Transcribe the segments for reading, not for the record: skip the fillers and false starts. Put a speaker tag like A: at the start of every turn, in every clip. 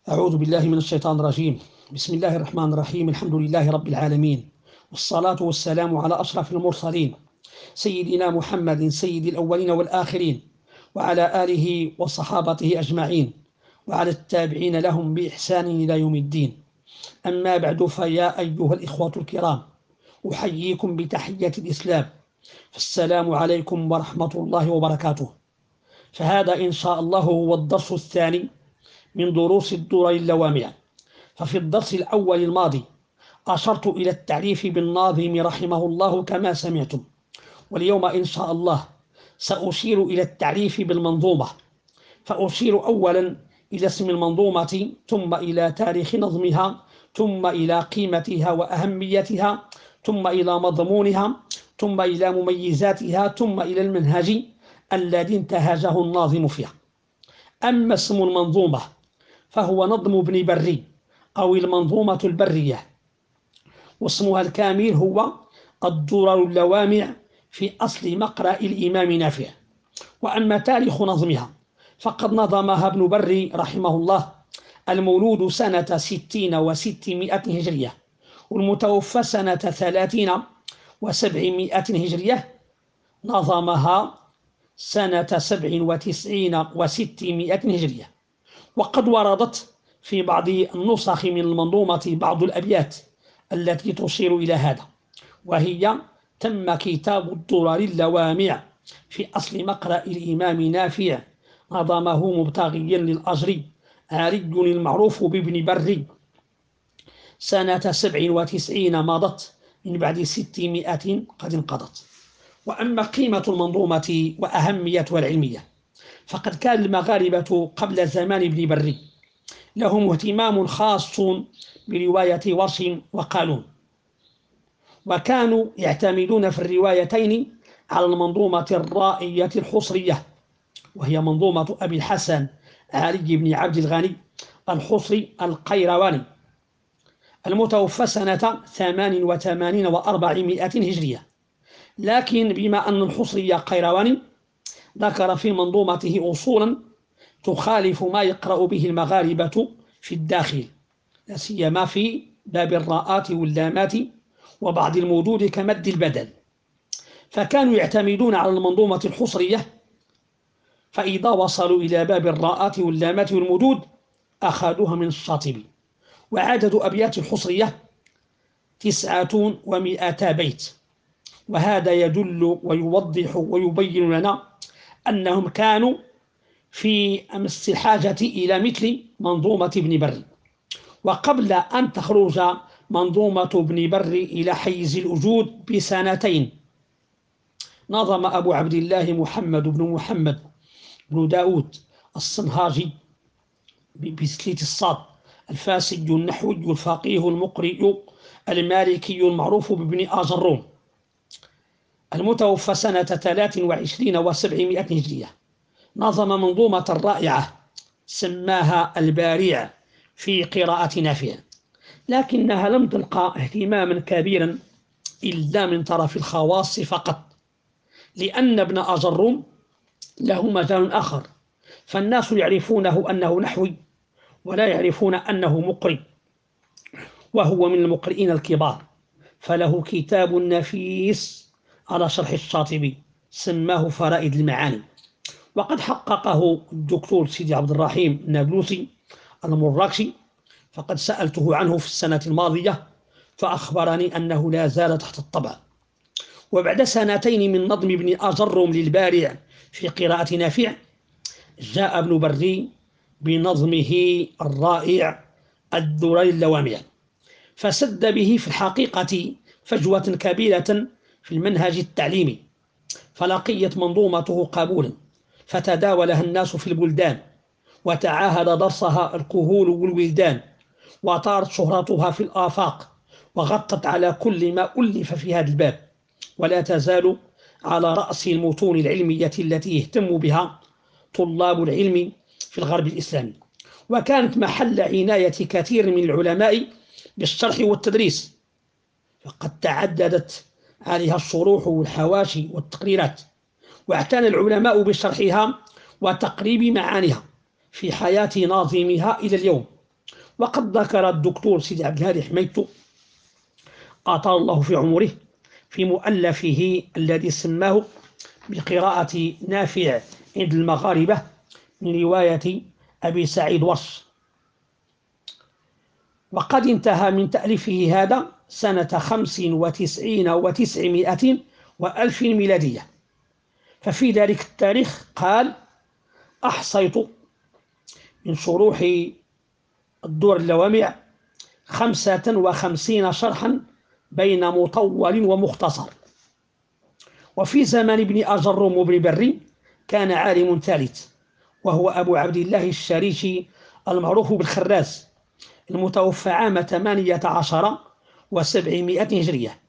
A: أعوذ بالله من الشيطان الرجيم. بسم الله الرحمن الرحيم. الحمد لله رب العالمين، والصلاة والسلام على أشرف المرسلين سيدنا محمد سيد الأولين والآخرين، وعلى آله وصحابته أجمعين، وعلى التابعين لهم بإحسان إلى يوم الدين. أما بعد، فيا أيها الإخوة الكرام، أحييكم بتحية الإسلام، فالسلام عليكم ورحمة الله وبركاته. فهذا إن شاء الله هو الدرس الثاني من دروس الدرر اللوامع. ففي الدرس الأول الماضي أشرت إلى التعريف بالناظم رحمه الله كما سمعتم، واليوم إن شاء الله سأشير إلى التعريف بالمنظومة. فأشير أولا إلى اسم المنظومة، ثم إلى تاريخ نظمها، ثم إلى قيمتها وأهميتها، ثم إلى مضمونها، ثم إلى مميزاتها، ثم إلى المنهج الذي انتهجه الناظم فيها. أما اسم المنظومة فهو نظم ابن بري أو المنظومة البرية، واسمها الكامل هو الدرر اللوامع في أصل مقرأ الإمام نافع. وأما تاريخ نظمها فقد نظمها ابن بري رحمه الله المولود سنة 60 و600 هجرية، والمتوفى سنة 30 و700 هجرية. نظمها سنة 97 و600 هجرية. وقد وردت في بعض النسخ من المنظومة بعض الأبيات التي تشير إلى هذا، وهي: تم كتاب الدرر اللوامع في أصل مقرأ الإمام نافع، نظمه مبتغيا للأجر عاري المعروف بابن بري، سنة 97 مضت من بعد 600 قد انقضت. وأما قيمة المنظومة وأهميتها العلمية، فقد كان المغاربة قبل زمان ابن بري لهم اهتمام خاص برواية ورش وقالون، وكانوا يعتمدون في الروايتين على المنظومة الرائية الحصرية، وهي منظومة أبي الحسن علي بن عبد الغني الحصري القيرواني، المتوفى سنة 88 و400 هجرية. لكن بما أن الحصري قيرواني ذكر في منظومته أصولا تخالف ما يقرأ به المغاربة في الداخل، لا سيما في باب الراءات واللامات وبعض المدود كمد البدل، فكانوا يعتمدون على المنظومة الحصرية، فإذا وصلوا إلى باب الراءات واللامات والمدود أخذوها من الشاطبي. وعدد أبيات الحصرية 900 بيت، وهذا يدل ويوضح ويبين لنا أنهم كانوا في أمس الحاجة إلى مثل منظومة ابن بري. وقبل أن تخرج منظومة ابن بري إلى حيز الوجود بسنتين، نظم أبو عبد الله محمد بن داود الصنهاجي بسليت الصاد الفاسي النحوي الفقيه المقرئ المالكي المعروف بابن آجروم، المتوفى سنة 23 و700 هجرية. نظم منظومة رائعة سماها الباريع في قراءة نافع، لكنها لم تلقى اهتماما كبيرا إلا من طرف الخواص فقط، لأن ابن آجروم له مجال آخر، فالناس يعرفونه أنه نحوي ولا يعرفون أنه مقرئ، وهو من المقرئين الكبار، فله كتاب نفيس على شرح الشاطبي سماه فرائد المعاني، وقد حققه الدكتور سيدي عبد الرحيم النابلسي المراكشي، فقد سألته عنه في السنة الماضية فأخبرني أنه لا زال تحت الطبع. وبعد سنتين من نظم ابن آجروم للبارع في قراءة نافع، جاء ابن بري بنظمه الرائع الدرر اللوامع، فسد به في الحقيقة فجوة كبيرة في المنهج التعليمي، فلقيت منظومته قبولا، فتداولها الناس في البلدان، وتعاهد درسها الكهول والولدان، وطارت شهرتها في الآفاق، وغطت على كل ما ألف في هذا الباب، ولا تزال على رأس المتون العلمية التي يهتم بها طلاب العلم في الغرب الإسلامي، وكانت محل عناية كثير من العلماء بالشرح والتدريس، فقد تعددت عليها الشروح والحواشي والتقريرات، واعتنى العلماء بشرحها وتقريب معانيها في حياة ناظمها إلى اليوم. وقد ذكر الدكتور سيدي عبد الهادي حميدتو أطال الله في عمره في مؤلفه الذي سماه بقراءة نافع عند المغاربة من رواية أبي سعيد ورش، وقد انتهى من تأليفه هذا سنة 95 و900 وألف ميلادية. ففي ذلك التاريخ قال: أحصيت من شروح الدور اللوامع 55 شرحا بين مطول ومختصر. وفي زمان ابن أجرم وابن بري كان عالم ثالث، وهو أبو عبد الله الشريشي المعروف بالخراز، المتوفى عام 18 و700 هجرية.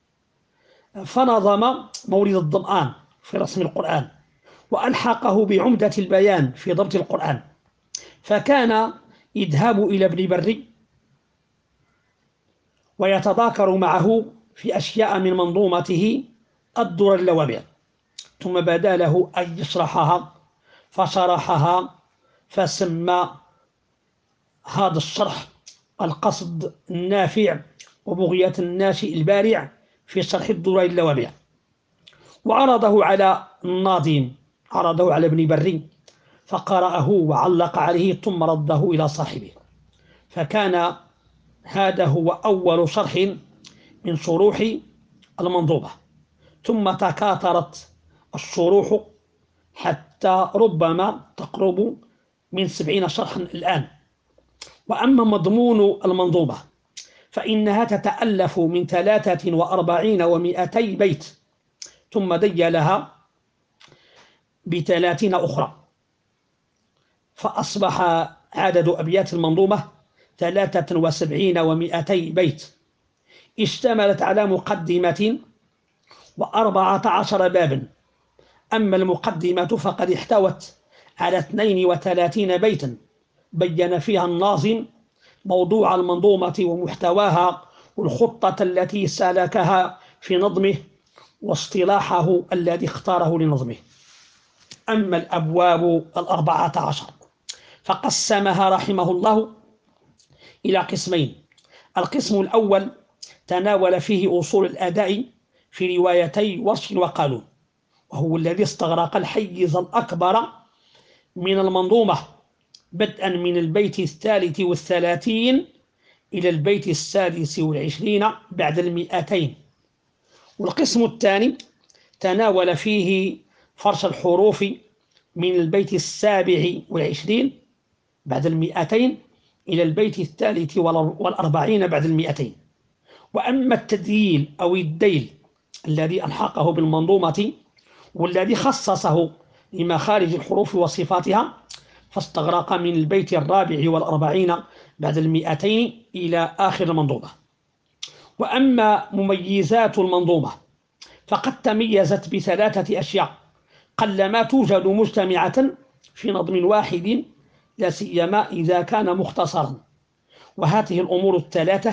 A: فنظم مولد الظمآن في رسم القرآن، وألحقه بعمدة البيان في ضبط القرآن. فكان يذهب إلى ابن بري ويتذاكر معه في أشياء من منظومته الدور اللوامع، ثم بدا له أن يشرحها فشرحها، فسمى هذا الشرح القصد النافع وبغية الناشئ البارع في شرح الدور اللوامع. وعرضه على الناظم، عرضه على ابن بري، فقرأه وعلق عليه ثم رده إلى صاحبه. فكان هذا هو أول شرح من شروح المنظومة، ثم تكاثرت الشروح حتى ربما تقرب من 70 شرحا الآن. وأما مضمون المنظومة فإنها تتألف من 43 و200 بيت، ثم ديلها ب30 أخرى، فأصبح عدد أبيات المنظومة 73 و200 بيت، اشتملت على مقدمة و14 بابا. أما المقدمة فقد احتوت على 32 بيتا بين فيها الناظم موضوع المنظومة ومحتواها والخطة التي سلكها في نظمه واصطلاحه الذي اختاره لنظمه. أما الأبواب 14 فقسمها رحمه الله إلى قسمين. القسم الأول تناول فيه أصول الأداء في روايتي ورش وقالون، وهو الذي استغرق الحيز الأكبر من المنظومة، بدءا من البيت 33 إلى البيت 26 بعد 200. والقسم الثاني تناول فيه فرش الحروف من البيت 27 بعد 200 إلى البيت 43 بعد 200. وأما التدليل أو الديل الذي ألحقه بالمنظومة والذي خصصه لمخارج الحروف وصفاتها فاستغرق من البيت 44 بعد 200 إلى آخر المنظومة. وأما مميزات المنظومة فقد تميزت ب3 أشياء قلما توجد مجتمعة في نظم واحد، لا سيما إذا كان مختصرا. وهذه الأمور ال3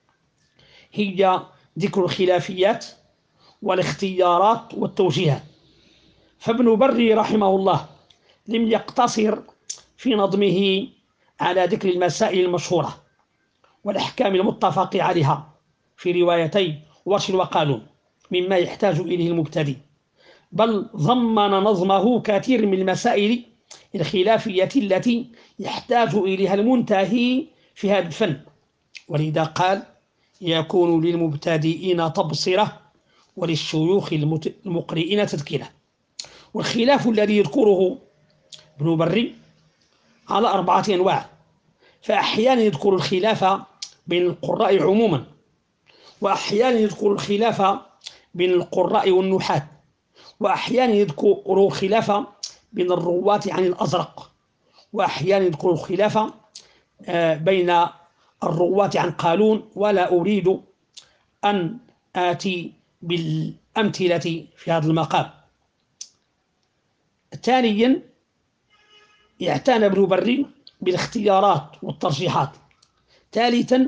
A: هي ذكر الخلافيات والاختيارات والتوجيهات. فابن بري رحمه الله لم يقتصر في نظمه على ذكر المسائل المشهورة والأحكام المتفق عليها في روايتي ورش وقالون مما يحتاج إليه المبتدئ، بل ضمن نظمه كثير من المسائل الخلافية التي يحتاج إليها المنتهي في هذا الفن. ولذا قال: يكون للمبتدئين تبصرة وللشيوخ المقرئين تذكرة. والخلاف الذي يذكره ابن بري على 4 أنواع، فأحيانا يذكر الخلاف بين القراء عموما، وأحيانا يذكر الخلاف بين القراء والنحاة، وأحيانا يذكر الخلاف بين الرواة عن الأزرق، وأحيانا يذكر الخلاف بين الرواة عن قالون. ولا أريد أن آتي بالأمثلة في هذا المقام. ثانيا اعتنى ابن بري بالاختيارات والترجيحات. ثالثا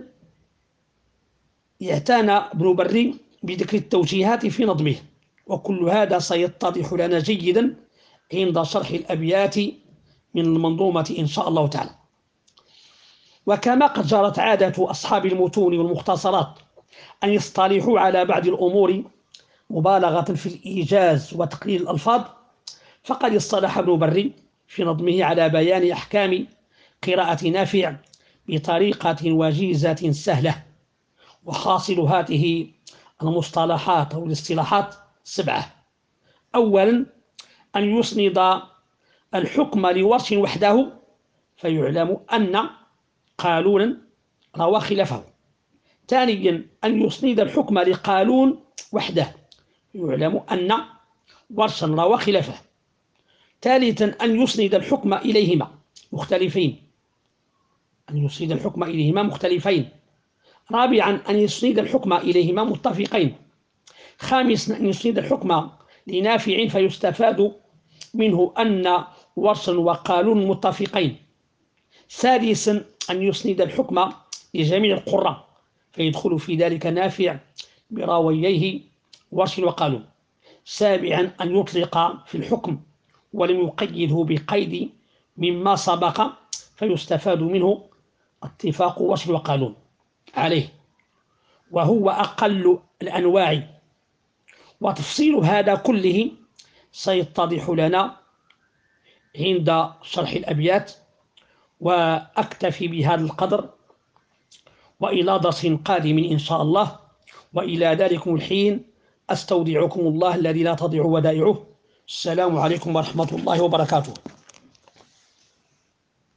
A: اعتنى ابن بري بذكر التوجيهات في نظمه. وكل هذا سيتضح لنا جيدا عند شرح الأبيات من المنظومة إن شاء الله تعالى. وكما قد جرت عادة أصحاب المتون والمختصرات أن يصطلحوا على بعض الأمور مبالغة في الإيجاز وتقليل الألفاظ، فقد اصطلح ابن بري في نظمه على بيان أحكام قراءة نافع بطريقة وجيزة سهلة. وحاصل هذه المصطلحات أو الاصطلاحات 7. أولا، أن يسند الحكم لورش وحده فيعلم أن قالونا روى خلافه. ثانيا، أن يسند الحكم لقالون وحده يعلم أن ورشا روى خلافه. ثالثا، أن يسند الحكم إليهما مختلفين. رابعا، أن يسند الحكم إليهما متفقين. خامسا، أن يسند الحكم لنافع فيستفاد منه أن ورشا وقالون متفقين. سادسا، أن يسند الحكم لجميع القراء فيدخل في ذلك نافع براوييه ورش وقالون. سابعا، أن يطلق في الحكم ولم يقيده بقيد مما سبق فيستفاد منه اتفاق ورش وقالون عليه، وهو أقل الأنواع. وتفصيل هذا كله سيتضح لنا عند شرح الأبيات، وأكتفي بهذا القدر، وإلى درس قادم إن شاء الله. وإلى ذلكم الحين أستودعكم الله الذي لا تضيع ودائعه. السلام عليكم ورحمة الله وبركاته.